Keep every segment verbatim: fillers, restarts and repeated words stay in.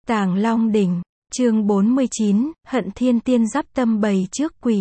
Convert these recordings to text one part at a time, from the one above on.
Tàng Long Đỉnh, chương bốn mươi chín, Hận Thiên Tiên giáp tâm bày trước quỷ.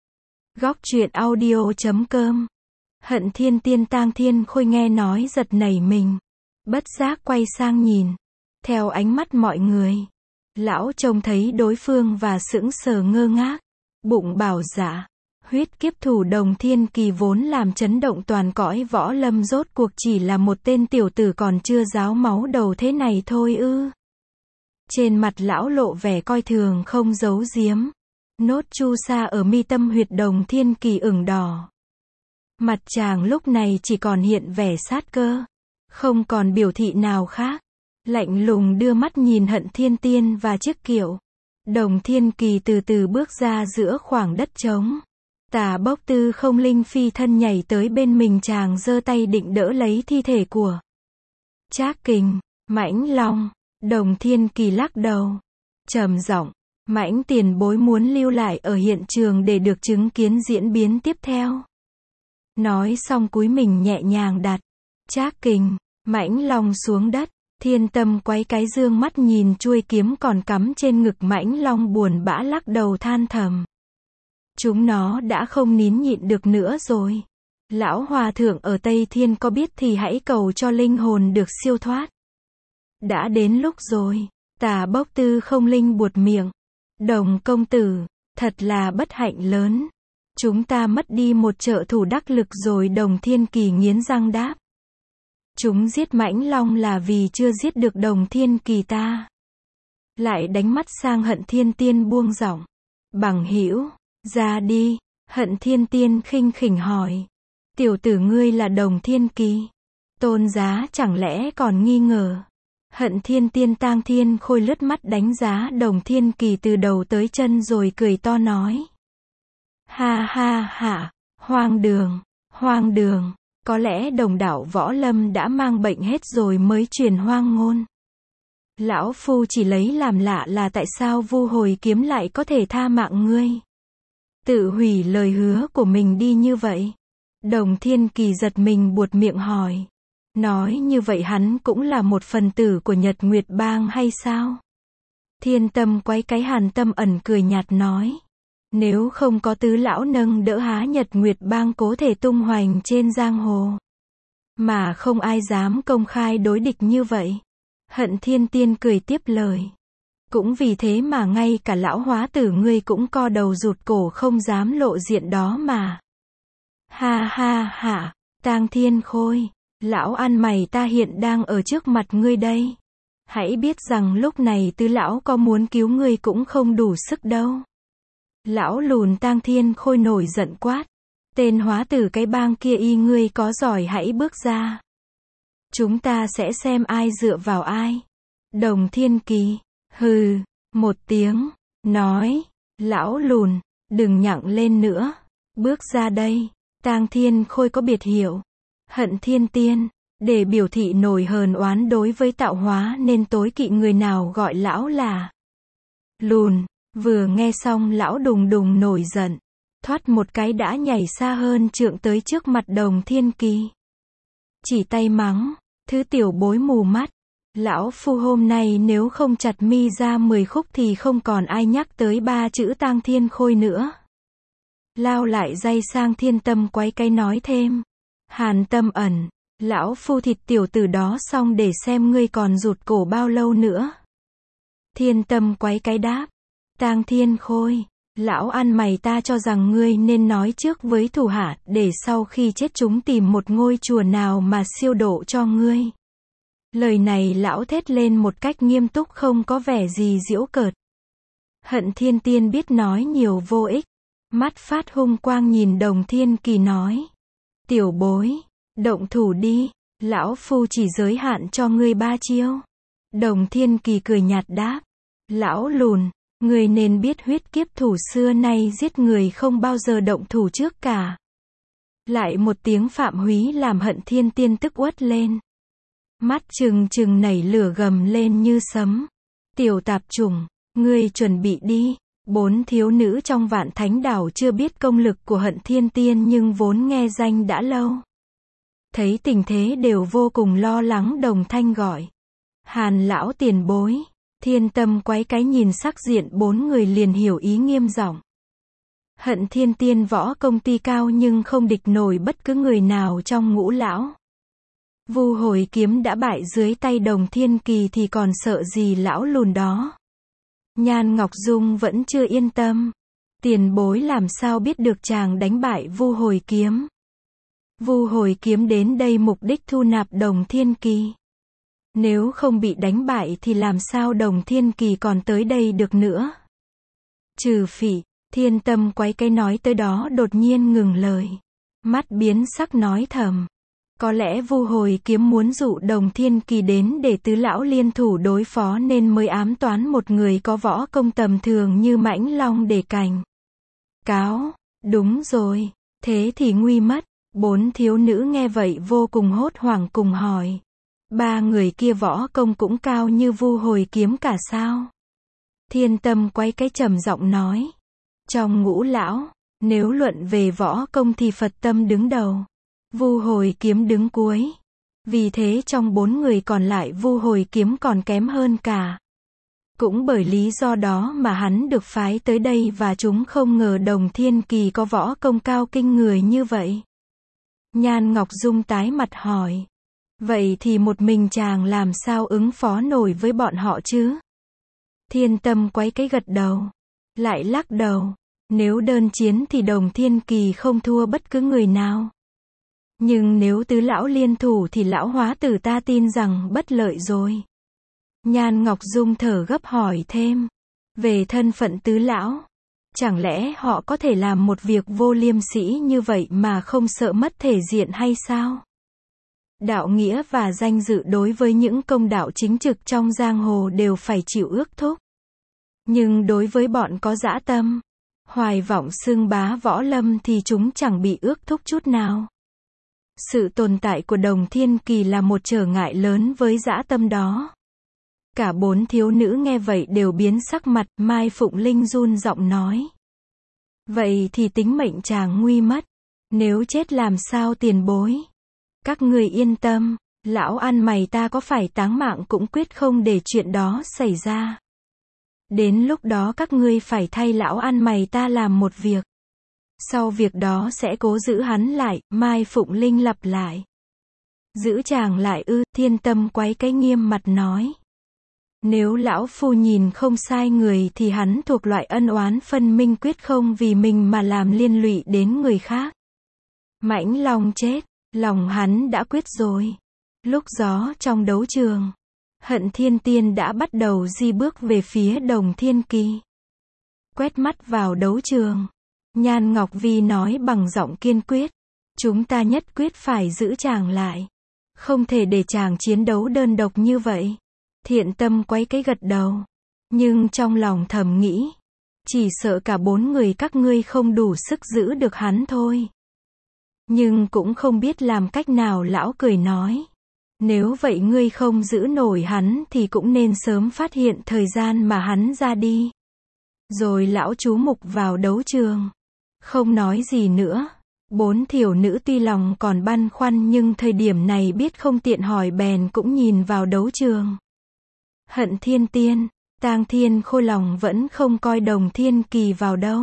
Góc truyện audio chấm com. Hận Thiên Tiên Tang Thiên Khôi nghe nói giật nảy mình, bất giác quay sang nhìn, theo ánh mắt mọi người. Lão trông thấy đối phương và sững sờ ngơ ngác, bụng bảo dạ, huyết kiếp thủ Đồng Thiên Kỳ vốn làm chấn động toàn cõi võ lâm rốt cuộc chỉ là một tên tiểu tử còn chưa ráo máu đầu thế này thôi ư. Trên mặt lão lộ vẻ coi thường không giấu giếm, nốt chu sa ở mi tâm huyệt Đồng Thiên Kỳ ửng đỏ. Mặt chàng lúc này chỉ còn hiện vẻ sát cơ, không còn biểu thị nào khác. Lạnh lùng đưa mắt nhìn Hận Thiên Tiên và chiếc kiệu. Đồng Thiên Kỳ từ từ bước ra giữa khoảng đất trống. Tà Bốc Tư Không Linh phi thân nhảy tới bên mình chàng, giơ tay định đỡ lấy thi thể của Trác Kình, Mãnh Long. Đồng Thiên Kỳ lắc đầu, trầm giọng, Mãnh tiền bối muốn lưu lại ở hiện trường để được chứng kiến diễn biến tiếp theo. Nói xong cúi mình nhẹ nhàng đặt Trác Kình, Mãnh Long xuống đất. Thiên Tâm quay cái dương mắt nhìn chuôi kiếm còn cắm trên ngực Mãnh Long, buồn bã lắc đầu than thầm. Chúng nó đã không nín nhịn được nữa rồi. Lão Hòa Thượng ở Tây Thiên có biết thì hãy cầu cho linh hồn được siêu thoát. Đã đến lúc rồi. Tà Bốc Tư Không Linh buột miệng. Đồng công tử, thật là bất hạnh lớn. Chúng ta mất đi một trợ thủ đắc lực rồi. Đồng Thiên Kỳ nghiến răng đáp. Chúng giết Mãnh Long là vì chưa giết được Đồng Thiên Kỳ ta. Lại đánh mắt sang Hận Thiên Tiên buông giọng. Bằng hữu, ra đi. Hận Thiên Tiên khinh khỉnh hỏi. Tiểu tử ngươi là Đồng Thiên Kỳ? Tôn giá chẳng lẽ còn nghi ngờ? Hận Thiên Tiên Tang Thiên Khôi lướt mắt đánh giá Đồng Thiên Kỳ từ đầu tới chân rồi cười to nói. Ha ha ha, hoang đường, hoang đường. Có lẽ đồng đảo võ lâm đã mang bệnh hết rồi mới truyền hoang ngôn. Lão Phu chỉ lấy làm lạ là tại sao Vu Hồi Kiếm lại có thể tha mạng ngươi. Tự hủy lời hứa của mình đi như vậy. Đồng Thiên Kỳ giật mình buột miệng hỏi. Nói như vậy hắn cũng là một phần tử của Nhật Nguyệt Bang hay sao? Thiên Tâm quấy cái Hàn Tâm ẩn cười nhạt nói. Nếu không có tứ lão nâng đỡ há Nhật Nguyệt Bang cố thể tung hoành trên giang hồ. Mà không ai dám công khai đối địch như vậy. Hận Thiên Tiên cười tiếp lời. Cũng vì thế mà ngay cả lão hóa tử ngươi cũng co đầu rụt cổ không dám lộ diện đó mà. Ha ha ha, Tang Thiên Khôi, lão ăn mày ta hiện đang ở trước mặt ngươi đây. Hãy biết rằng lúc này tứ lão có muốn cứu ngươi cũng không đủ sức đâu. Lão lùn Tang Thiên Khôi nổi giận quát. Tên hóa tử cái bang kia y ngươi có giỏi hãy bước ra. Chúng ta sẽ xem ai dựa vào ai. Đồng Thiên Kỳ, hừ, một tiếng, nói. Lão lùn, đừng nhặng lên nữa. Bước ra đây. Tang Thiên Khôi có biệt hiệu. Hận Thiên Tiên. Để biểu thị nổi hờn oán đối với tạo hóa nên tối kỵ người nào gọi lão là lùn. Vừa nghe xong lão đùng đùng nổi giận, thoát một cái đã nhảy xa hơn trượng tới trước mặt Đồng Thiên Kỳ. Chỉ tay mắng, thứ tiểu bối mù mắt, lão Phu hôm nay nếu không chặt mi ra mười khúc thì không còn ai nhắc tới ba chữ Tang Thiên Khôi nữa. Lao lại day sang Thiên Tâm quấy cái nói thêm. Hàn Tâm ẩn, lão Phu thịt tiểu tử đó xong để xem ngươi còn rụt cổ bao lâu nữa. Thiên Tâm quấy cái đáp. Tang Thiên Khôi, lão ăn mày ta cho rằng ngươi nên nói trước với thủ hạ để sau khi chết chúng tìm một ngôi chùa nào mà siêu độ cho ngươi. Lời này lão thét lên một cách nghiêm túc không có vẻ gì giễu cợt. Hận Thiên Tiên biết nói nhiều vô ích, mắt phát hung quang nhìn Đồng Thiên Kỳ nói. Tiểu bối, động thủ đi, lão Phu chỉ giới hạn cho ngươi ba chiêu. Đồng Thiên Kỳ cười nhạt đáp. Lão lùn, người nên biết huyết kiếp thủ xưa nay giết người không bao giờ động thủ trước cả. Lại một tiếng Phạm Húy làm Hận Thiên Tiên tức uất lên. Mắt trừng trừng nảy lửa gầm lên như sấm. Tiểu tạp chủng, ngươi chuẩn bị đi. Bốn thiếu nữ trong Vạn Thánh Đảo chưa biết công lực của Hận Thiên Tiên nhưng vốn nghe danh đã lâu. Thấy tình thế đều vô cùng lo lắng đồng thanh gọi. Hàn lão tiền bối. Thiên Tâm quái cái nhìn sắc diện bốn người liền hiểu ý nghiêm giọng. Hận Thiên Tiên võ công tuy cao nhưng không địch nổi bất cứ người nào trong ngũ lão. Vu Hồi Kiếm đã bại dưới tay Đồng Thiên Kỳ thì còn sợ gì lão lùn đó. Nhan Ngọc Dung vẫn chưa yên tâm. Tiền bối làm sao biết được chàng đánh bại Vu Hồi Kiếm. Vu Hồi Kiếm đến đây mục đích thu nạp Đồng Thiên Kỳ. Nếu không bị đánh bại thì làm sao Đồng Thiên Kỳ còn tới đây được nữa. Trừ phỉ, Thiên Tâm quái cái nói tới đó đột nhiên ngừng lời. Mắt biến sắc nói thầm. Có lẽ Vu Hồi Kiếm muốn dụ Đồng Thiên Kỳ đến để tứ lão liên thủ đối phó nên mới ám toán một người có võ công tầm thường như Mãnh Long để cành cáo. Đúng rồi, thế thì nguy mất. Bốn thiếu nữ nghe vậy vô cùng hốt hoảng cùng hỏi. Ba người kia võ công cũng cao như Vu Hồi Kiếm cả sao? Thiên Tâm quay cái trầm giọng nói. Trong ngũ lão, nếu luận về võ công thì Phật Tâm đứng đầu. Vu Hồi Kiếm đứng cuối. Vì thế trong bốn người còn lại Vu Hồi Kiếm còn kém hơn cả. Cũng bởi lý do đó mà hắn được phái tới đây và chúng không ngờ Đồng Thiên Kỳ có võ công cao kinh người như vậy. Nhan Ngọc Dung tái mặt hỏi. Vậy thì một mình chàng làm sao ứng phó nổi với bọn họ chứ? Thiên Tâm quấy cái gật đầu. Lại lắc đầu. Nếu đơn chiến thì Đồng Thiên Kỳ không thua bất cứ người nào. Nhưng nếu tứ lão liên thủ thì lão hóa tử ta tin rằng bất lợi rồi. Nhan Ngọc Dung thở gấp hỏi thêm. Về thân phận tứ lão. Chẳng lẽ họ có thể làm một việc vô liêm sỉ như vậy mà không sợ mất thể diện hay sao? Đạo nghĩa và danh dự đối với những công đạo chính trực trong giang hồ đều phải chịu ước thúc. Nhưng đối với bọn có dã tâm, hoài vọng xưng bá võ lâm thì chúng chẳng bị ước thúc chút nào. Sự tồn tại của Đồng Thiên Kỳ là một trở ngại lớn với dã tâm đó. Cả bốn thiếu nữ nghe vậy đều biến sắc mặt, Mai Phụng Linh run giọng nói. Vậy thì tính mệnh chàng nguy mất. Nếu chết làm sao tiền bối? Các người yên tâm, lão ăn mày ta có phải táng mạng cũng quyết không để chuyện đó xảy ra. Đến lúc đó các ngươi phải thay lão ăn mày ta làm một việc. Sau việc đó sẽ cố giữ hắn lại, Mai Phụng Linh lặp lại. Giữ chàng lại ư, Thiên Tâm quấy cái nghiêm mặt nói. Nếu lão phu nhìn không sai người thì hắn thuộc loại ân oán phân minh quyết không vì mình mà làm liên lụy đến người khác. Mãnh Long chết, lòng hắn đã quyết rồi. Lúc gió trong đấu trường, Hận Thiên Tiên đã bắt đầu di bước về phía Đồng Thiên Kỳ. Quét mắt vào đấu trường, Nhan Ngọc Vi nói bằng giọng kiên quyết. Chúng ta nhất quyết phải giữ chàng lại. Không thể để chàng chiến đấu đơn độc như vậy. Thiện Tâm quấy cái gật đầu. Nhưng trong lòng thầm nghĩ. Chỉ sợ cả bốn người các ngươi không đủ sức giữ được hắn thôi. Nhưng cũng không biết làm cách nào lão cười nói. Nếu vậy ngươi không giữ nổi hắn thì cũng nên sớm phát hiện thời gian mà hắn ra đi. Rồi lão chú mục vào đấu trường. Không nói gì nữa. Bốn thiểu nữ tuy lòng còn băn khoăn nhưng thời điểm này biết không tiện hỏi bèn cũng nhìn vào đấu trường. Hận Thiên Tiên, Tang Thiên Khôi lòng vẫn không coi Đồng Thiên Kỳ vào đâu.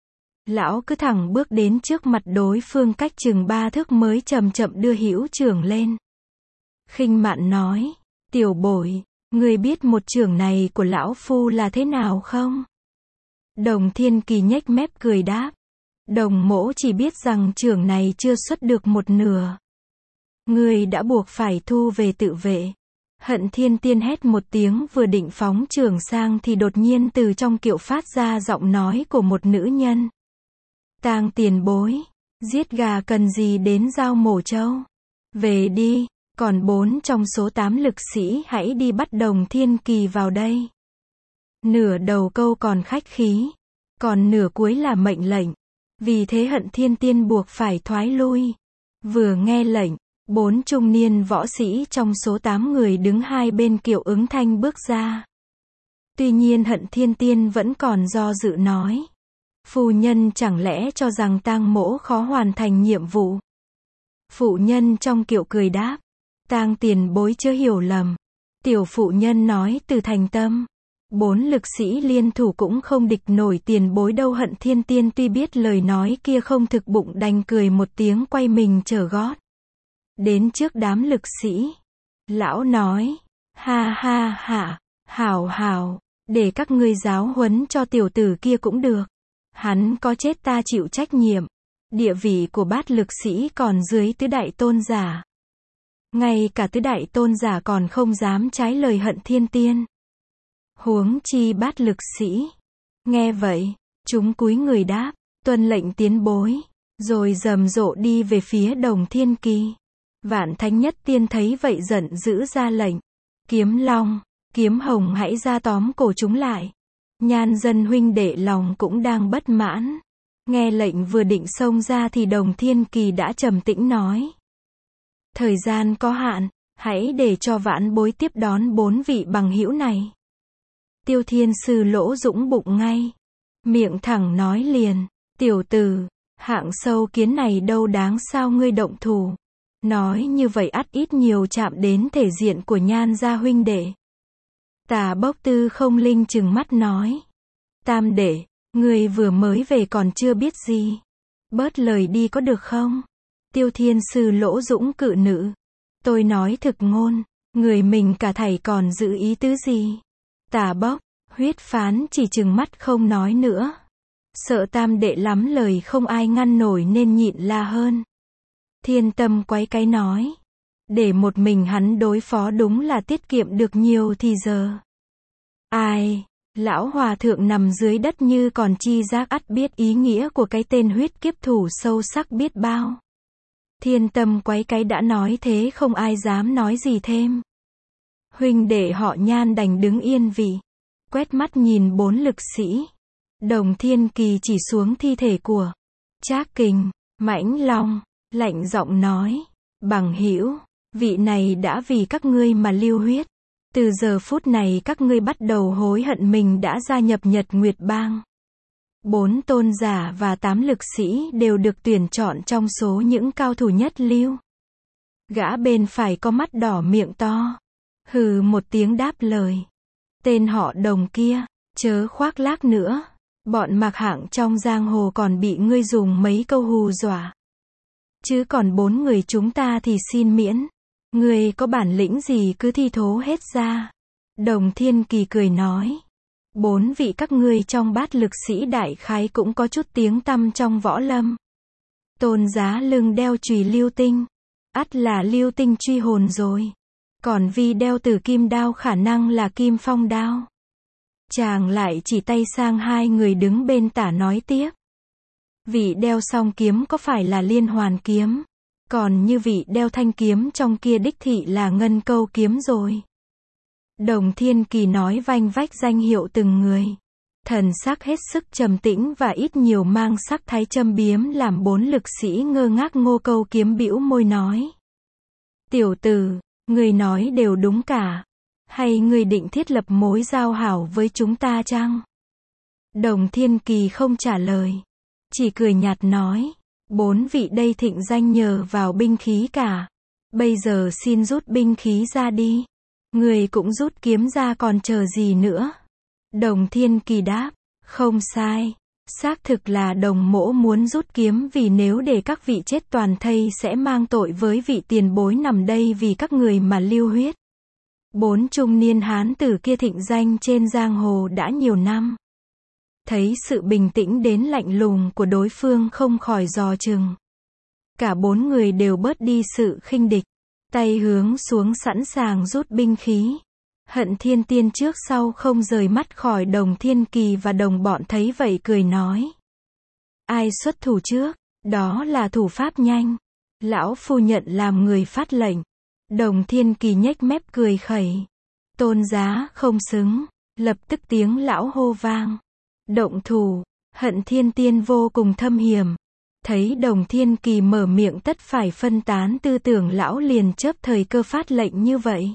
Lão cứ thẳng bước đến trước mặt đối phương cách chừng ba thước mới chậm chậm đưa hữu trưởng lên. Khinh mạn nói, tiểu bội, ngươi biết một trưởng này của lão phu là thế nào không? Đồng Thiên Kỳ nhếch mép cười đáp. Đồng mỗ chỉ biết rằng trưởng này chưa xuất được một nửa. Ngươi đã buộc phải thu về tự vệ. Hận Thiên Tiên hét một tiếng vừa định phóng trưởng sang thì đột nhiên từ trong kiệu phát ra giọng nói của một nữ nhân. Tang tiền bối, giết gà cần gì đến dao mổ trâu. Về đi, còn bốn trong số tám lực sĩ hãy đi bắt Đồng Thiên Kỳ vào đây. Nửa đầu câu còn khách khí, còn nửa cuối là mệnh lệnh. Vì thế Hận Thiên Tiên buộc phải thoái lui. Vừa nghe lệnh, bốn trung niên võ sĩ trong số tám người đứng hai bên kiệu ứng thanh bước ra. Tuy nhiên Hận Thiên Tiên vẫn còn do dự nói. Phu nhân chẳng lẽ cho rằng Tang mỗ khó hoàn thành nhiệm vụ? Phụ nhân trong kiệu cười đáp. Tang tiền bối chưa hiểu lầm. Tiểu phụ nhân nói từ thành tâm. Bốn lực sĩ liên thủ cũng không địch nổi tiền bối đâu. Hận Thiên Tiên tuy biết lời nói kia không thực bụng đành cười một tiếng quay mình trở gót. Đến trước đám lực sĩ. Lão nói, ha ha ha, hảo hảo, để các ngươi giáo huấn cho tiểu tử kia cũng được. Hắn có chết ta chịu trách nhiệm. Địa vị của bát lực sĩ còn dưới tứ đại tôn giả. Ngay cả tứ đại tôn giả còn không dám trái lời Hận Thiên Tiên. Huống chi bát lực sĩ. Nghe vậy, chúng cúi người đáp, tuân lệnh tiến bối, rồi rầm rộ đi về phía Đồng Thiên Kỳ. Vạn Thánh Nhất Tiên thấy vậy giận dữ ra lệnh, Kiếm Long, Kiếm Hồng hãy ra tóm cổ chúng lại. Nhan dân huynh đệ lòng cũng đang bất mãn. Nghe lệnh vừa định xông ra thì Đồng Thiên Kỳ đã trầm tĩnh nói. Thời gian có hạn, hãy để cho vãn bối tiếp đón bốn vị bằng hữu này. Tiêu Thiên Sư lỗ dũng bụng ngay. Miệng thẳng nói liền, tiểu tử, hạng sâu kiến này đâu đáng sao ngươi động thủ. Nói như vậy ắt ít nhiều chạm đến thể diện của Nhan gia huynh đệ. Tà Bốc Tư không linh chừng mắt nói. Tam đệ, ngươi vừa mới về còn chưa biết gì. Bớt lời đi có được không? Tiêu Thiên Sư lỗ dũng cự nữ. Tôi nói thực ngôn, người mình cả thảy còn giữ ý tứ gì? Tà Bốc, huyết phán chỉ chừng mắt không nói nữa. Sợ tam đệ lắm lời không ai ngăn nổi nên nhịn la hơn. Thiên Tâm quấy cái nói. Để một mình hắn đối phó đúng là tiết kiệm được nhiều thì giờ. Ai, lão hòa thượng nằm dưới đất như còn chi giác ắt biết ý nghĩa của cái tên huyết kiếp thủ sâu sắc biết bao. Thiên Tâm quấy cái đã nói thế không ai dám nói gì thêm. Huynh đệ họ Nhan đành đứng yên vị. Quét mắt nhìn bốn lực sĩ. Đồng Thiên Kỳ chỉ xuống thi thể của Trác Kình, Mãnh Long, lạnh giọng nói, bằng hữu, vị này đã vì các ngươi mà lưu huyết. Từ giờ phút này các ngươi bắt đầu hối hận mình đã gia nhập Nhật Nguyệt Bang. Bốn tôn giả và tám lực sĩ đều được tuyển chọn trong số những cao thủ nhất lưu. Gã bên phải có mắt đỏ miệng to. Hừ một tiếng đáp lời. Tên họ Đồng kia, chớ khoác lác nữa. Bọn Mạc Hạng trong giang hồ còn bị ngươi dùng mấy câu hù dọa. Chứ còn bốn người chúng ta thì xin miễn. Ngươi có bản lĩnh gì cứ thi thố hết ra. Đồng Thiên Kỳ cười nói. Bốn vị các ngươi trong bát lực sĩ đại khái cũng có chút tiếng tăm trong võ lâm. Tôn Giá lưng đeo chùy lưu tinh. Ắt là lưu tinh truy hồn rồi. Còn Vi đeo tử kim đao khả năng là kim phong đao. Chàng lại chỉ tay sang hai người đứng bên tả nói tiếp. Vị đeo song kiếm có phải là liên hoàn kiếm? Còn như vị đeo thanh kiếm trong kia đích thị là ngân câu kiếm rồi. Đồng Thiên Kỳ nói vanh vách danh hiệu từng người. Thần sắc hết sức trầm tĩnh và ít nhiều mang sắc thái châm biếm làm bốn lực sĩ ngơ ngác. Ngô Câu Kiếm bĩu môi nói. Tiểu tử, người nói đều đúng cả. Hay người định thiết lập mối giao hảo với chúng ta chăng? Đồng Thiên Kỳ không trả lời. Chỉ cười nhạt nói. Bốn vị đây thịnh danh nhờ vào binh khí cả. Bây giờ xin rút binh khí ra đi. Người cũng rút kiếm ra còn chờ gì nữa? Đồng Thiên Kỳ đáp. Không sai. Xác thực là đồng mỗ muốn rút kiếm vì nếu để các vị chết toàn thây sẽ mang tội với vị tiền bối nằm đây vì các người mà lưu huyết. Bốn trung niên hán tử kia thịnh danh trên giang hồ đã nhiều năm. Thấy sự bình tĩnh đến lạnh lùng của đối phương không khỏi dò chừng. Cả bốn người đều bớt đi sự khinh địch. Tay hướng xuống sẵn sàng rút binh khí. Hận Thiên Tiên trước sau không rời mắt khỏi Đồng Thiên Kỳ và đồng bọn thấy vậy cười nói. Ai xuất thủ trước? Đó là thủ pháp nhanh. Lão phu nhận làm người phát lệnh. Đồng Thiên Kỳ nhếch mép cười khẩy. Tôn Giá không xứng. Lập tức tiếng lão hô vang. Động thủ. Hận Thiên Tiên vô cùng thâm hiểm. Thấy Đồng Thiên Kỳ mở miệng tất phải phân tán tư tưởng lão liền chớp thời cơ phát lệnh như vậy.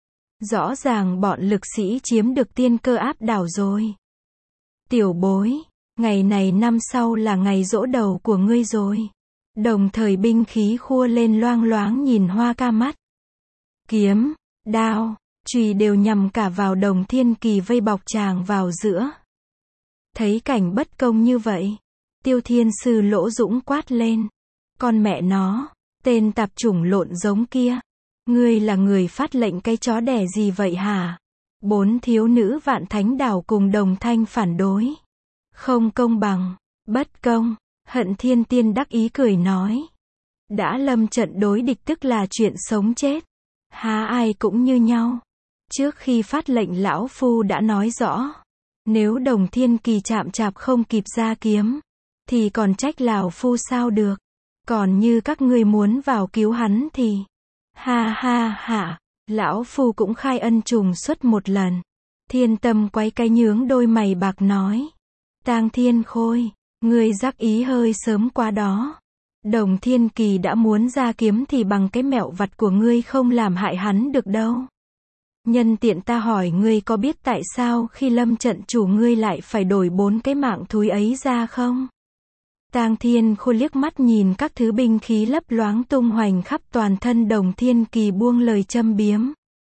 Rõ ràng bọn lực sĩ chiếm được tiên cơ áp đảo rồi. Tiểu bối, ngày này năm sau là ngày giỗ đầu của ngươi rồi. Đồng thời binh khí khua lên loang loáng nhìn Hoa Ca mắt. Kiếm, đao, chùy đều nhằm cả vào Đồng Thiên Kỳ vây bọc chàng vào giữa. Thấy cảnh bất công như vậy, Tiêu Thiên Sư Lỗ Dũng quát lên. Con mẹ nó, tên tạp chủng lộn giống kia. Ngươi là người phát lệnh cái chó đẻ gì vậy hả? Bốn thiếu nữ Vạn Thánh Đảo cùng đồng thanh phản đối. Không công bằng, bất công, Hận Thiên Tiên đắc ý cười nói. Đã lâm trận đối địch tức là chuyện sống chết. Há ai cũng như nhau. Trước khi phát lệnh lão phu đã nói rõ. Nếu Đồng Thiên Kỳ chạm chạp không kịp ra kiếm, thì còn trách lão phu sao được. Còn như các ngươi muốn vào cứu hắn thì... Ha ha ha, lão phu cũng khai ân trùng xuất một lần. Thiên Tâm quay cái nhướng đôi mày bạc nói. Tang Thiên Khôi, ngươi giác ý hơi sớm quá đó. Đồng Thiên Kỳ đã muốn ra kiếm thì bằng cái mẹo vặt của ngươi không làm hại hắn được đâu. Nhân tiện ta hỏi ngươi có biết tại sao khi lâm trận chủ ngươi lại phải đổi bốn cái mạng thúi ấy ra không? Tang Thiên Khôi liếc mắt nhìn các thứ binh khí lấp loáng tung hoành khắp toàn thân Đồng Thiên Kỳ buông lời châm biếm.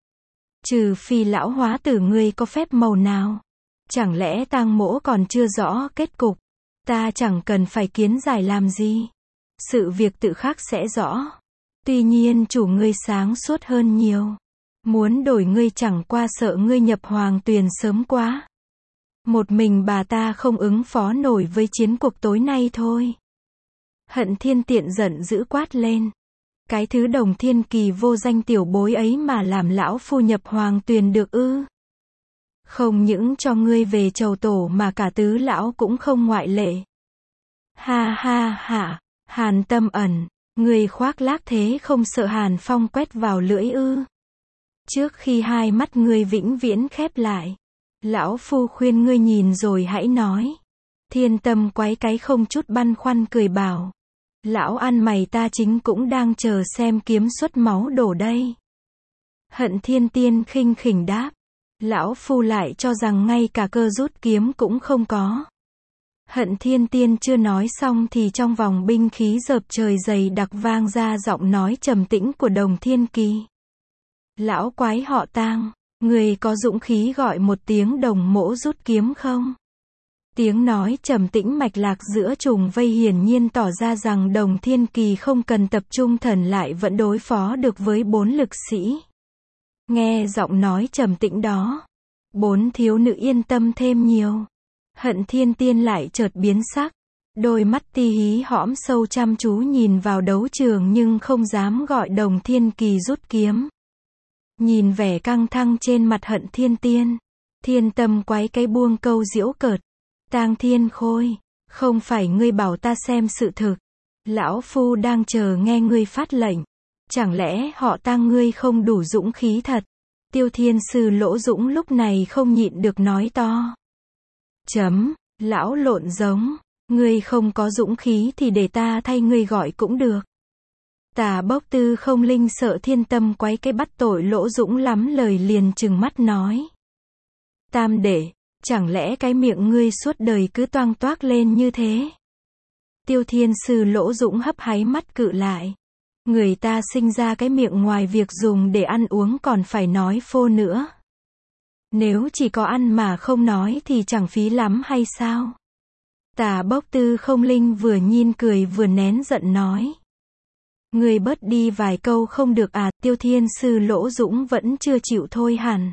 Trừ phi lão hóa tử ngươi có phép màu nào? Chẳng lẽ Tang mỗ còn chưa rõ kết cục? Ta chẳng cần phải kiến giải làm gì. Sự việc tự khắc sẽ rõ. Tuy nhiên chủ ngươi sáng suốt hơn nhiều. Muốn đổi ngươi chẳng qua sợ ngươi nhập hoàng tuyền sớm quá. Một mình bà ta không ứng phó nổi với chiến cuộc tối nay thôi. Hận Thiên Tiện giận dữ quát lên. Cái thứ Đồng Thiên Kỳ vô danh tiểu bối ấy mà làm lão phu nhập hoàng tuyền được ư? Không những cho ngươi về chầu tổ mà cả tứ lão cũng không ngoại lệ. Ha ha ha, Hàn Tâm Ẩn, ngươi khoác lác thế không sợ Hàn Phong quét vào lưỡi ư? Trước khi hai mắt ngươi vĩnh viễn khép lại, lão phu khuyên ngươi nhìn rồi hãy nói. Thiên Tâm quái cái không chút băn khoăn cười bảo. Lão ăn mày ta chính cũng đang chờ xem kiếm xuất máu đổ đây. Hận Thiên Tiên khinh khỉnh đáp. Lão phu lại cho rằng ngay cả cơ rút kiếm cũng không có. Hận Thiên Tiên chưa nói xong thì trong vòng binh khí dợp trời dày đặc vang ra giọng nói trầm tĩnh của Đồng Thiên Kỳ. Lão quái họ Tang, người có dũng khí gọi một tiếng đồng mỗ rút kiếm không? Tiếng nói trầm tĩnh mạch lạc giữa trùng vây hiển nhiên tỏ ra rằng Đồng Thiên Kỳ không cần tập trung thần lại vẫn đối phó được với bốn lực sĩ. Nghe giọng nói trầm tĩnh đó, bốn thiếu nữ yên tâm thêm nhiều. Hận Thiên Tiên lại chợt biến sắc, đôi mắt ti hí hõm sâu chăm chú nhìn vào đấu trường nhưng không dám gọi Đồng Thiên Kỳ rút kiếm. Nhìn vẻ căng thẳng trên mặt Hận Thiên Tiên, Thiên Tâm quái cái buông câu giễu cợt. Tang Thiên Khôi, không phải ngươi bảo ta xem sự thực. Lão phu đang chờ nghe ngươi phát lệnh. Chẳng lẽ họ Tang ngươi không đủ dũng khí thật? Tiêu Thiên Sư Lỗ Dũng lúc này không nhịn được nói to. Chấm, lão lộn giống, ngươi không có dũng khí thì để ta thay ngươi gọi cũng được. Tà Bốc Tư không linh sợ Thiên Tâm quái cái bắt tội Lỗ Dũng lắm lời liền trừng mắt nói. Tam đệ, chẳng lẽ cái miệng ngươi suốt đời cứ toang toác lên như thế? Tiêu Thiên Sư Lỗ Dũng hấp háy mắt cự lại. Người ta sinh ra cái miệng ngoài việc dùng để ăn uống còn phải nói phô nữa. Nếu chỉ có ăn mà không nói thì chẳng phí lắm hay sao? Tà Bốc Tư không linh vừa nhìn cười vừa nén giận nói. Người bớt đi vài câu không được à? Tiêu Thiên Sư Lỗ Dũng vẫn chưa chịu thôi hẳn.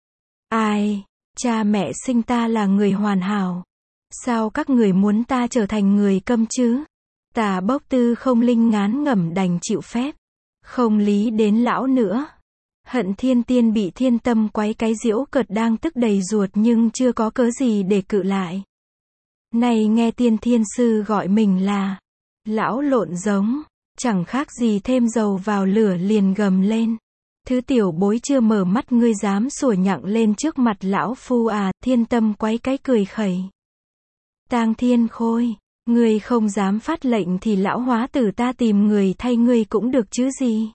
Ai, cha mẹ sinh ta là người hoàn hảo. Sao các người muốn ta trở thành người câm chứ? Tà Bốc Tư không linh ngán ngẩm đành chịu phép. Không lý đến lão nữa. Hận Thiên Tiên bị Thiên Tâm quái cái giễu cợt đang tức đầy ruột nhưng chưa có cớ gì để cự lại. Này nghe Tiên Thiên Sư gọi mình là lão lộn giống, chẳng khác gì thêm dầu vào lửa liền gầm lên. Thứ tiểu bối chưa mở mắt ngươi dám sủa nhặng lên trước mặt lão phu à? Thiên Tâm quái cái cười khẩy. Tang Thiên Khôi, ngươi không dám phát lệnh thì lão hóa tử ta tìm người thay ngươi cũng được chứ gì.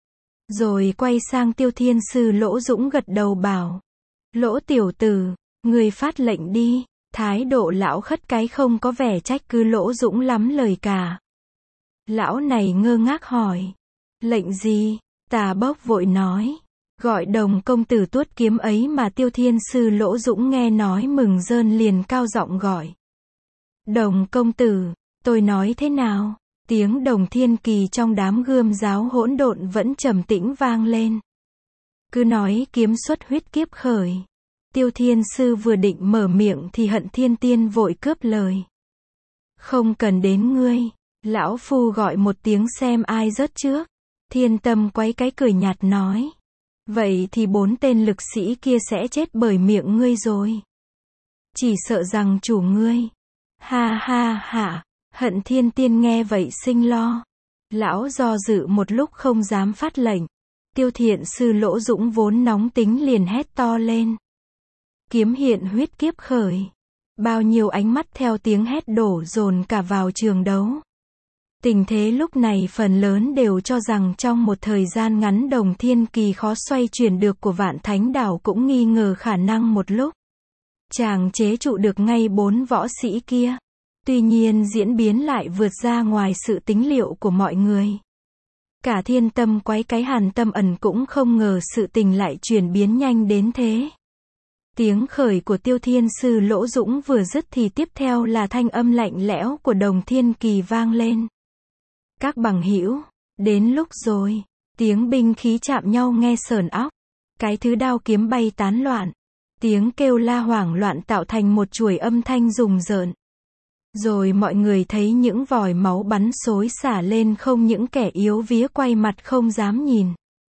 Rồi quay sang Tiêu Thiên Sư Lỗ Dũng gật đầu bảo. Lỗ tiểu tử, ngươi phát lệnh đi. Thái độ lão khất cái không có vẻ trách cứ Lỗ Dũng lắm lời cả. Lão này ngơ ngác hỏi. Lệnh gì? Tà Bốc vội nói. Gọi Đồng công tử tuốt kiếm ấy mà Tiêu Thiên sư Lỗ Dũng nghe nói mừng rơn liền cao giọng gọi. Đồng công tử, tôi nói thế nào? Tiếng Đồng Thiên Kỳ trong đám gươm giáo hỗn độn vẫn trầm tĩnh vang lên. Cứ nói kiếm xuất huyết kiếp khởi. Tiêu Thiên sư vừa định mở miệng thì Hận Thiên Tiên vội cướp lời. Không cần đến ngươi, lão phu gọi một tiếng xem ai rớt trước. Thiên Tâm quấy cái cười nhạt nói. Vậy thì bốn tên lực sĩ kia sẽ chết bởi miệng ngươi rồi. Chỉ sợ rằng chủ ngươi. Ha ha ha, Hận Thiên Tiên nghe vậy sinh lo. Lão do dự một lúc không dám phát lệnh. Tiêu Thiện sư Lỗ Dũng vốn nóng tính liền hét to lên. Kiếm hiện huyết kiếp khởi. Bao nhiêu ánh mắt theo tiếng hét đổ dồn cả vào trường đấu. Tình thế lúc này phần lớn đều cho rằng trong một thời gian ngắn Đồng Thiên Kỳ khó xoay chuyển được của Vạn Thánh Đảo cũng nghi ngờ khả năng một lúc. Chàng chế trụ được ngay bốn võ sĩ kia. Tuy nhiên diễn biến lại vượt ra ngoài sự tính liệu của mọi người. Cả Thiên Tâm quấy cái Hàn Tâm Ẩn cũng không ngờ sự tình lại chuyển biến nhanh đến thế. Tiếng khởi của Tiêu Thiên sư Lỗ Dũng vừa dứt thì tiếp theo là thanh âm lạnh lẽo của Đồng Thiên Kỳ vang lên. Các bằng hữu, đến lúc rồi. Tiếng binh khí chạm nhau nghe sờn óc. Cái thứ đao kiếm bay tán loạn. Tiếng kêu la hoảng loạn tạo thành một chuỗi âm thanh rùng rợn. Rồi mọi người thấy những vòi máu bắn xối xả lên, không những kẻ yếu vía quay mặt không dám nhìn.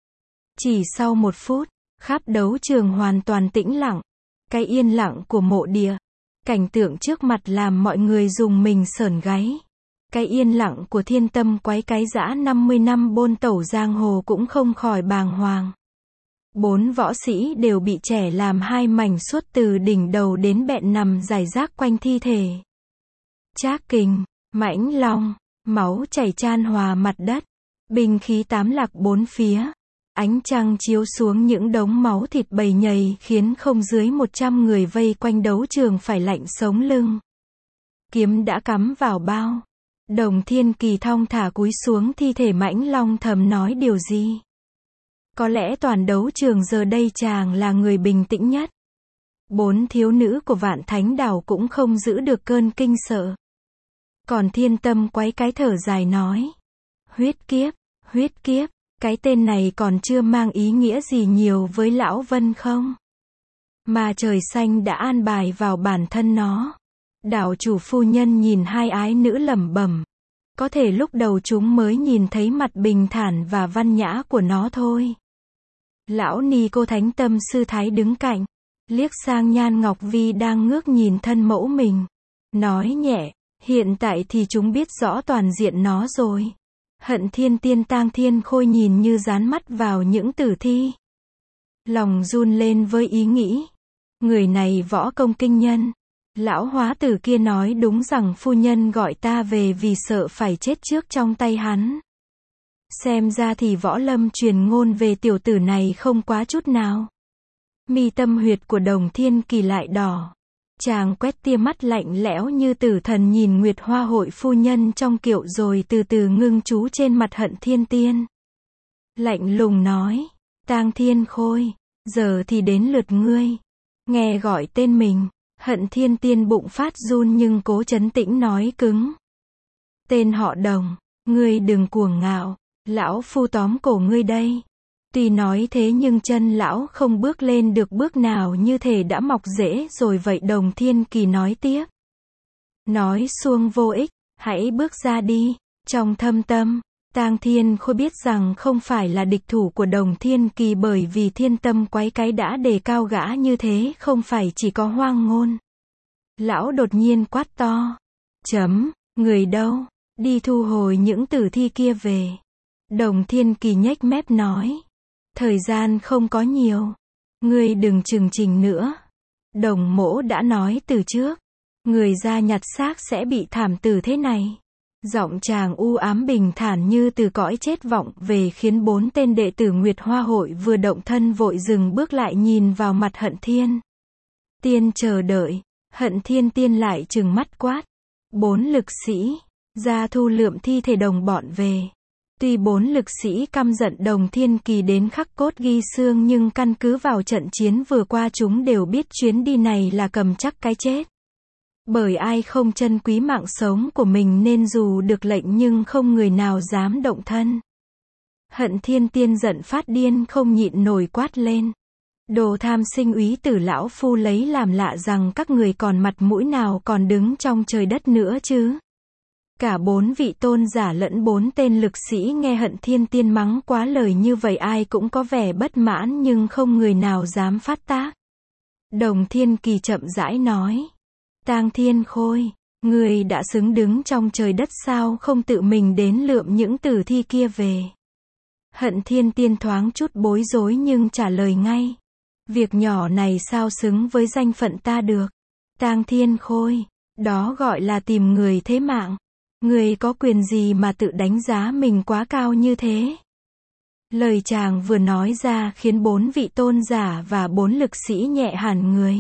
Chỉ sau một phút, khắp đấu trường hoàn toàn tĩnh lặng. Cái yên lặng của mộ địa. Cảnh tượng trước mặt làm mọi người rùng mình sởn gáy. Cái yên lặng của Thiên Tâm quấy cái dã năm mươi năm bôn tẩu giang hồ cũng không khỏi bàng hoàng. Bốn võ sĩ đều bị trẻ làm hai mảnh suốt từ đỉnh đầu đến bẹn nằm rải rác quanh thi thể. Trác Kình, Mãnh Long, máu chảy chan hòa mặt đất. Binh khí tám lạc bốn phía. Ánh trăng chiếu xuống những đống máu thịt bầy nhầy khiến không dưới một trăm người vây quanh đấu trường phải lạnh sống lưng. Kiếm đã cắm vào bao. Đồng Thiên Kỳ thong thả cúi xuống thi thể Mãnh Long thầm nói điều gì. Có lẽ toàn đấu trường giờ đây chàng là người bình tĩnh nhất. Bốn thiếu nữ của Vạn Thánh Đảo cũng không giữ được cơn kinh sợ. Còn Thiên Tâm quấy cái thở dài nói. Huyết kiếp, huyết kiếp, cái tên này còn chưa mang ý nghĩa gì nhiều với Lão Vân không? Mà trời xanh đã an bài vào bản thân nó. Đảo chủ phu nhân nhìn hai ái nữ lẩm bẩm. Có thể lúc đầu chúng mới nhìn thấy mặt bình thản và văn nhã của nó thôi. Lão Ni cô Thánh Tâm sư thái đứng cạnh. Liếc sang Nhan Ngọc Vi đang ngước nhìn thân mẫu mình. Nói nhẹ, hiện tại thì chúng biết rõ toàn diện nó rồi. Hận Thiên Tiên Tang Thiên Khôi nhìn như dán mắt vào những tử thi. Lòng run lên với ý nghĩ. Người này võ công kinh nhân. Lão hóa tử kia nói đúng rằng phu nhân gọi ta về vì sợ phải chết trước trong tay hắn. Xem ra thì võ lâm truyền ngôn về tiểu tử này không quá chút nào. Mi tâm huyệt của Đồng Thiên Kỳ lại đỏ. Chàng quét tia mắt lạnh lẽo như tử thần nhìn Nguyệt Hoa hội phu nhân trong kiệu rồi từ từ ngưng chú trên mặt Hận Thiên Tiên. Lạnh lùng nói, Tang Thiên Khôi, giờ thì đến lượt ngươi. Nghe gọi tên mình, Hận Thiên Tiên bụng phát run nhưng cố trấn tĩnh nói cứng. Tên họ Đồng, ngươi đừng cuồng ngạo, lão phu tóm cổ ngươi đây. Tuy nói thế nhưng chân lão không bước lên được bước nào như thể đã mọc rễ rồi vậy. Đồng Thiên Kỳ nói tiếp. Nói suông vô ích, hãy bước ra đi. Trong thâm tâm, Tang Thiên Khôi biết rằng không phải là địch thủ của Đồng Thiên Kỳ bởi vì Thiên Tâm quấy cái đã đề cao gã như thế không phải chỉ có hoang ngôn. Lão đột nhiên quát to. Chấm, người đâu? Đi thu hồi những tử thi kia về. Đồng Thiên Kỳ nhếch mép nói. Thời gian không có nhiều. Ngươi đừng chừng trình nữa. Đồng mỗ đã nói từ trước. Người ra nhặt xác sẽ bị thảm tử thế này. Giọng chàng u ám bình thản như từ cõi chết vọng về khiến bốn tên đệ tử Nguyệt Hoa hội vừa động thân vội dừng bước lại nhìn vào mặt Hận Thiên Tiên chờ đợi. Hận Thiên Tiên lại trừng mắt quát. Bốn lực sĩ, ra thu lượm thi thể đồng bọn về. Tuy bốn lực sĩ căm giận Đồng Thiên Kỳ đến khắc cốt ghi xương nhưng căn cứ vào trận chiến vừa qua chúng đều biết chuyến đi này là cầm chắc cái chết. Bởi ai không trân quý mạng sống của mình nên dù được lệnh nhưng không người nào dám động thân. Hận Thiên Tiên giận phát điên không nhịn nổi quát lên. Đồ tham sinh úy tử, lão phu lấy làm lạ rằng các người còn mặt mũi nào còn đứng trong trời đất nữa chứ. Cả bốn vị tôn giả lẫn bốn tên lực sĩ nghe Hận Thiên Tiên mắng quá lời như vậy ai cũng có vẻ bất mãn nhưng không người nào dám phát tác. Đồng Thiên Kỳ chậm rãi nói. Tang Thiên Khôi, người đã xứng đứng trong trời đất sao không tự mình đến lượm những tử thi kia về. Hận Thiên Tiên thoáng chút bối rối nhưng trả lời ngay. Việc nhỏ này sao xứng với danh phận ta được. Tang Thiên Khôi, đó gọi là tìm người thế mạng. Người có quyền gì mà tự đánh giá mình quá cao như thế? Lời chàng vừa nói ra khiến bốn vị tôn giả và bốn lực sĩ nhẹ hẳn người.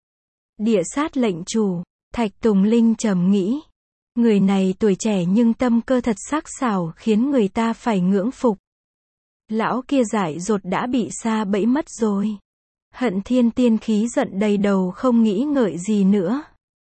Địa sát lệnh chủ, Thạch Tùng Linh trầm nghĩ. Người này tuổi trẻ nhưng tâm cơ thật sắc sảo khiến người ta phải ngưỡng phục. Lão kia dại dột đã bị sa bẫy mất rồi. Hận Thiên Tiên khí giận đầy đầu không nghĩ ngợi gì nữa.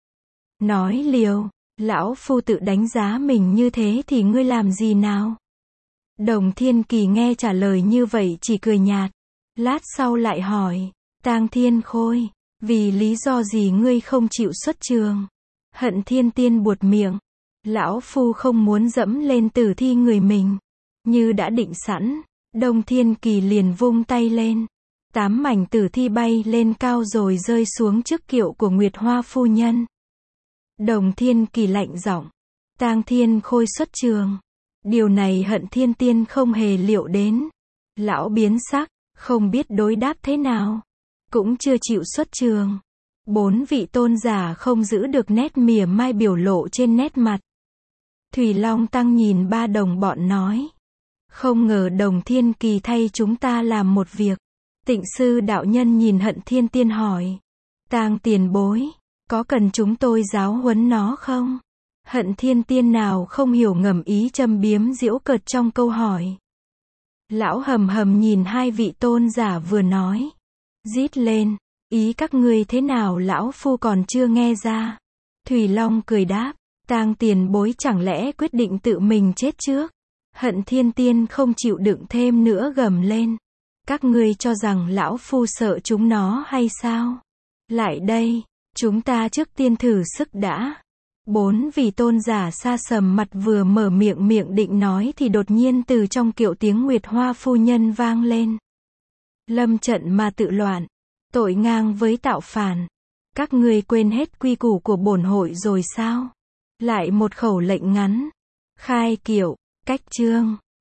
Nói liều, lão phu tự đánh giá mình như thế thì ngươi làm gì nào? Đồng Thiên Kỳ nghe trả lời như vậy chỉ cười nhạt. Lát sau lại hỏi, Tang Thiên Khôi, vì lý do gì ngươi không chịu xuất trường? Hận Thiên Tiên buột miệng. Lão phu không muốn dẫm lên tử thi người mình. Như đã định sẵn, Đồng Thiên Kỳ liền vung tay lên. Tám mảnh tử thi bay lên cao rồi rơi xuống trước kiệu của Nguyệt Hoa phu nhân. Đồng Thiên Kỳ lạnh giọng. Tang Thiên Khôi xuất trường. Điều này Hận Thiên Tiên không hề liệu đến. Lão biến sắc, không biết đối đáp thế nào. Cũng chưa chịu xuất trường. Bốn vị tôn giả không giữ được nét mỉa mai biểu lộ trên nét mặt. Thủy Long Tăng nhìn ba đồng bọn nói. Không ngờ Đồng Thiên Kỳ thay chúng ta làm một việc. Tịnh sư đạo nhân nhìn Hận Thiên Tiên hỏi. Tang tiền bối, có cần chúng tôi giáo huấn nó không? Hận Thiên Tiên nào không hiểu ngầm ý châm biếm giễu cợt trong câu hỏi. Lão hầm hầm nhìn hai vị tôn giả vừa nói. Rít lên, ý các ngươi thế nào lão phu còn chưa nghe ra. Thủy Long cười đáp, Tang tiền bối chẳng lẽ quyết định tự mình chết trước. Hận Thiên Tiên không chịu đựng thêm nữa gầm lên. Các ngươi cho rằng lão phu sợ chúng nó hay sao? Lại đây, chúng ta trước tiên thử sức đã. Bốn vị tôn giả sa sầm mặt vừa mở miệng miệng định nói thì đột nhiên từ trong kiệu tiếng Nguyệt Hoa phu nhân vang lên. Lâm trận mà tự loạn, tội ngang với tạo phản. Các ngươi quên hết quy củ của bổn hội rồi sao? Lại một khẩu lệnh ngắn. Khai kiệu, cách trương.